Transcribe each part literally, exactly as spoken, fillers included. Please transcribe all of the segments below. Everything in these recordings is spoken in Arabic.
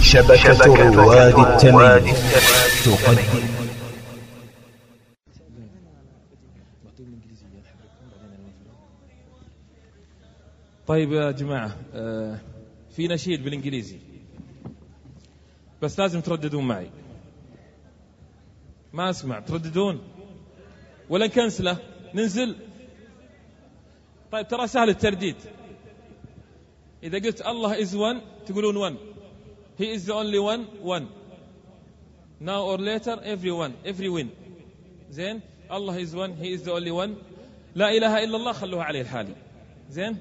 شبكة رواد التميم تقدم. طيب يا جماعة، في نشيد بالإنجليزي بس لازم ترددون معي. ما أسمع، ترددون ولا نكنسله ننزل؟ طيب ترى سهل الترديد. إذا قلت الله is one تقولون one. He is the only one one. Now or later everyone every win. زين. الله is one, he is the only one. لا إله إلا الله خلوها عليه الحالي. زين.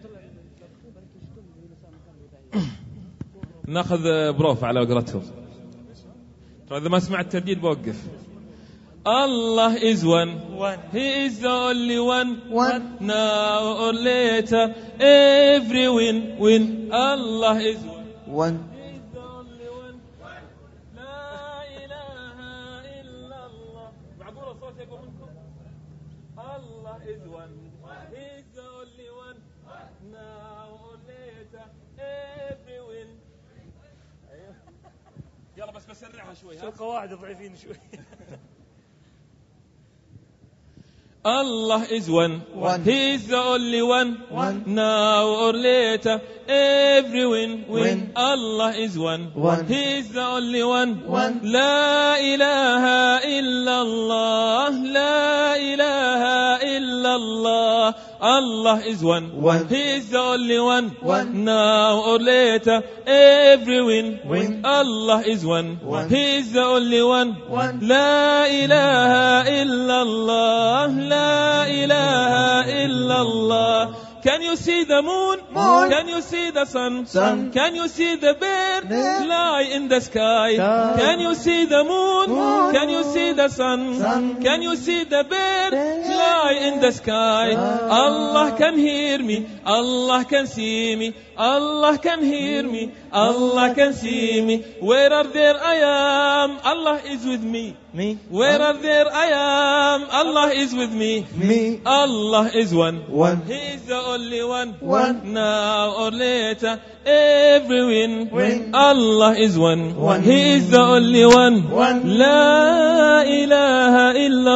ناخذ بروف على قرأتهم. ترى إذا ما سمعت الترديد بوقف. Allah is one, one. He is the only one, one. Now or later every win win. Allah is one, one. He is the only one, one. لا إله إلا الله. معقول الصوت يقول منكم؟ Allah is one, He is the only one. Now or later every win. يلا بس بسرعها شوي. ها القواعد ضعيفين شوي. Allah is one, one. He is the only one, one. Now or later every win win. win. Allah is one, one. He is the only one, one. La ilaha illa Allah, La ilaha illa Allah. Allah is one, one. He is the only one, one. Now or later every win win. Allah is one, one. He is the only one, one. La ilaha illa Allah, La ilaha illa Allah. Can you see the moon? moon? Can you see the sun? sun? Can you see the bird bird? fly in the sky? sky? Can you see the moon? moon? Can you see the sun? sun? Can you see the bird bird? fly in the sky? sky? Allah can hear me, Allah can see me, Allah can hear me, Allah can see me. Where are there I am, Allah is with me. Me. Where are there I am, Allah is with me. Me. Allah is one, one. He is the only one, one. Now or later every win, win. Allah is one, one. He is the only one, one. La ilaha illa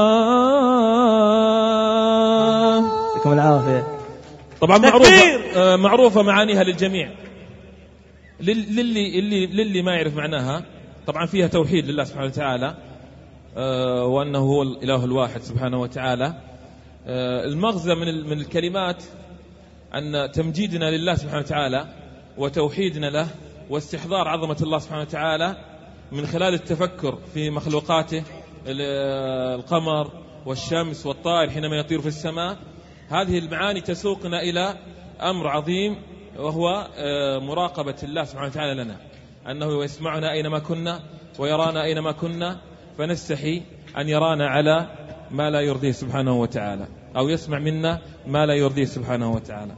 Allah. يعطيكم العافية. طبعا معروفة معروفة معانيها للجميع. للي اللي للي ما يعرف معناها، طبعا فيها توحيد لله سبحانه وتعالى، وأنه هو الإله الواحد سبحانه وتعالى. المغزى من من الكلمات أن تمجيدنا لله سبحانه وتعالى وتوحيدنا له واستحضار عظمة الله سبحانه وتعالى من خلال التفكر في مخلوقاته، القمر والشمس والطائر حينما يطير في السماء. هذه المعاني تسوقنا إلى أمر عظيم، وهو مراقبة الله سبحانه وتعالى لنا، أنه يسمعنا أينما كنا ويرانا أينما كنا، فنستحي أن يرانا على ما لا يرضيه سبحانه وتعالى، أو يسمع منا ما لا يرضيه سبحانه وتعالى.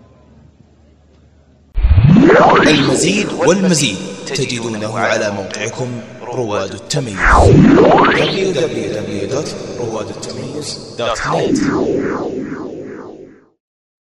المزيد والمزيد تجدونه على موقعكم رواد التميز دبليو دبليو دبليو دوت رواد التميز دوت نت.